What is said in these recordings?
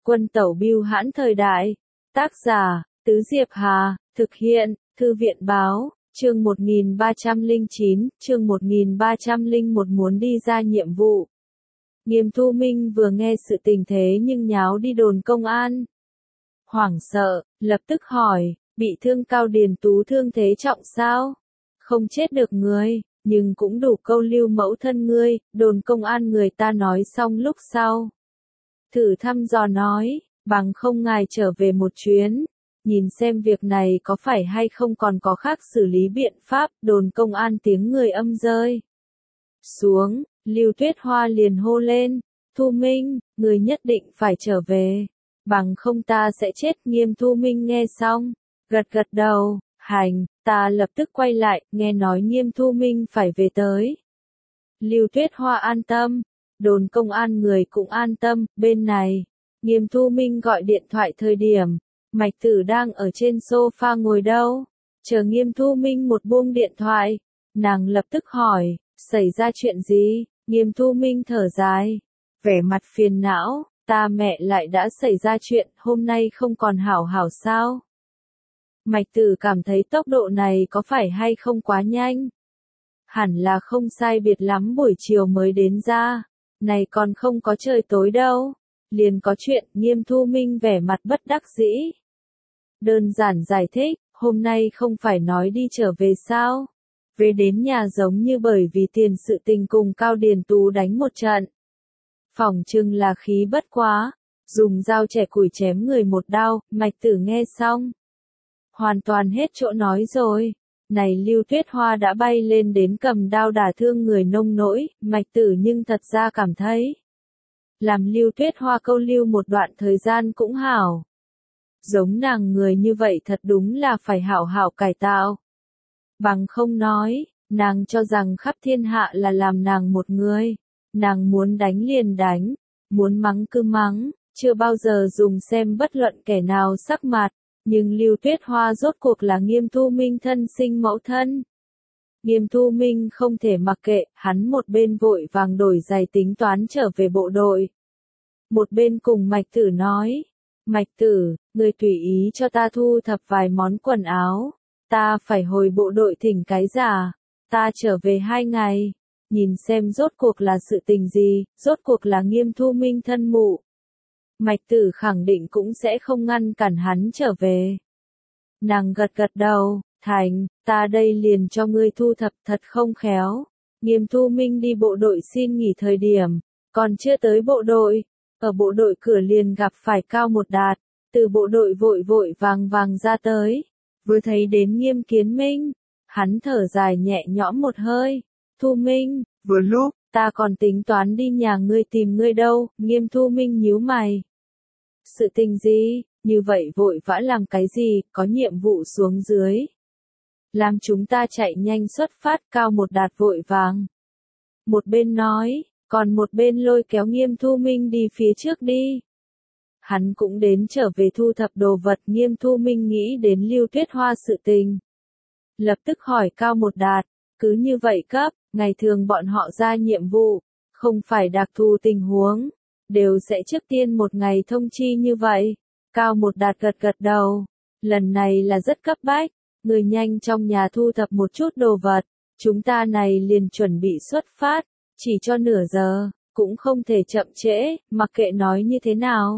Quân tẩu bưu hãn thời đại. Tác giả, Tứ Diệp Hà, thực hiện, Thư viện báo, chương 1309, chương 1301 muốn đi ra nhiệm vụ. Nghiêm Thu Minh vừa nghe sự tình thế nhưng nháo đi đồn công an. Hoảng sợ, lập tức hỏi, bị thương Cao Điền Tú thương thế trọng sao? Không chết được người, nhưng cũng đủ câu lưu mẫu thân ngươi, đồn công an người ta nói xong lúc sau. Thử thăm dò nói, bằng không ngài trở về một chuyến, nhìn xem việc này có phải hay không còn có khác xử lý biện pháp, đồn công an tiếng người âm rơi. Xuống, Lưu Tuyết Hoa liền hô lên, Thu Minh, người nhất định phải trở về, bằng không ta sẽ chết. Nghiêm Thu Minh nghe xong, gật gật đầu, hành, ta lập tức quay lại, nghe nói Nghiêm Thu Minh phải về tới. Lưu Tuyết Hoa an tâm, đồn công an người cũng an tâm, bên này, Nghiêm Thu Minh gọi điện thoại thời điểm, Mạch Tử đang ở trên sofa ngồi đâu, chờ Nghiêm Thu Minh một buông điện thoại, nàng lập tức hỏi, xảy ra chuyện gì? Nghiêm Thu Minh thở dài, vẻ mặt phiền não, ta mẹ lại đã xảy ra chuyện, hôm nay không còn hảo hảo sao? Mạch Tử cảm thấy tốc độ này có phải hay không quá nhanh? Hẳn là không sai biệt lắm buổi chiều mới đến ra, này còn không có trời tối đâu, liền có chuyện. Nghiêm Thu Minh vẻ mặt bất đắc dĩ. Đơn giản giải thích, hôm nay không phải nói đi trở về sao? Về đến nhà giống như bởi vì tiền sự tình cùng Cao Điền Tú đánh một trận. Phỏng chừng là khí bất quá, dùng dao chẻ củi chém người một đao. Mạch Tử nghe xong, hoàn toàn hết chỗ nói rồi. Này Lưu Tuyết Hoa đã bay lên đến cầm đao đả thương người nông nỗi, Mạch Tử nhưng thật ra cảm thấy, làm Lưu Tuyết Hoa câu lưu một đoạn thời gian cũng hảo. Giống nàng người như vậy thật đúng là phải hảo hảo cải tạo. Bằng không nói, nàng cho rằng khắp thiên hạ là làm nàng một người, nàng muốn đánh liền đánh, muốn mắng cứ mắng, chưa bao giờ dùng xem bất luận kẻ nào sắc mặt. Nhưng Lưu Tuyết Hoa rốt cuộc là Nghiêm Thu Minh thân sinh mẫu thân. Nghiêm Thu Minh không thể mặc kệ, hắn một bên vội vàng đổi giày tính toán trở về bộ đội. Một bên cùng Mạch Tử nói, Mạch Tử, người tùy ý cho ta thu thập vài món quần áo, ta phải hồi bộ đội thỉnh cái giả, ta trở về 2 ngày, nhìn xem rốt cuộc là sự tình gì, rốt cuộc là Nghiêm Thu Minh thân mụ. Mạch Tử khẳng định cũng sẽ không ngăn cản hắn trở về. Nàng gật gật đầu, thành, ta đây liền cho ngươi thu thập. Thật không khéo. Nghiêm Thu Minh đi bộ đội xin nghỉ thời điểm, còn chưa tới bộ đội, ở bộ đội cửa liền gặp phải Cao Một Đạt, từ bộ đội vội vội vàng vàng ra tới, vừa thấy đến Nghiêm Kiến Minh, hắn thở dài nhẹ nhõm một hơi, Thu Minh, vừa lúc, ta còn tính toán đi nhà ngươi tìm ngươi đâu. Nghiêm Thu Minh nhíu mày. Sự tình gì, như vậy vội vã làm cái gì, có nhiệm vụ xuống dưới. Làm chúng ta chạy nhanh xuất phát. Cao Một Đạt vội vàng. Một bên nói, còn một bên lôi kéo Nghiêm Thu Minh đi phía trước đi. Hắn cũng đến trở về thu thập đồ vật. Nghiêm Thu Minh nghĩ đến Lưu Tuyết Hoa sự tình. Lập tức hỏi Cao Một Đạt, cứ như vậy cấp, ngày thường bọn họ ra nhiệm vụ, không phải đặc thù tình huống, đều sẽ trước tiên một ngày thông chi như vậy. Cao Một Đạt gật gật đầu, lần này là rất cấp bách, người nhanh trong nhà thu thập một chút đồ vật, chúng ta này liền chuẩn bị xuất phát, chỉ cho nửa giờ, cũng không thể chậm trễ, mặc kệ nói như thế nào.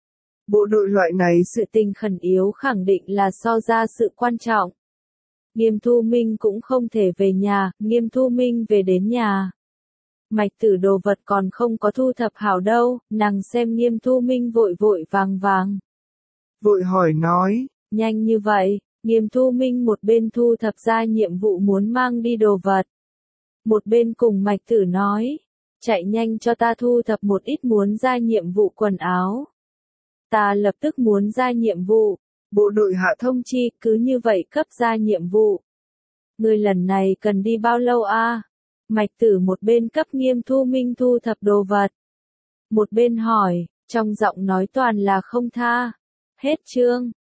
Bộ đội loại này sự tình khẩn yếu khẳng định là so ra sự quan trọng. Nghiêm Thu Minh cũng không thể về nhà. Nghiêm Thu Minh về đến nhà, Mạch Tử đồ vật còn không có thu thập hảo đâu, nàng xem Nghiêm Thu Minh vội vội vàng vàng. Vội hỏi nói, nhanh như vậy. Nghiêm Thu Minh một bên thu thập ra nhiệm vụ muốn mang đi đồ vật, một bên cùng Mạch Tử nói, chạy nhanh cho ta thu thập một ít muốn ra nhiệm vụ quần áo. Ta lập tức muốn ra nhiệm vụ, bộ đội hạ thông chi, cứ như vậy cấp ra nhiệm vụ. Người lần này cần đi bao lâu a? Mạch Tử một bên cấp Nghiêm Thu Minh thu thập đồ vật, một bên hỏi, trong giọng nói toàn là không tha. Hết chương.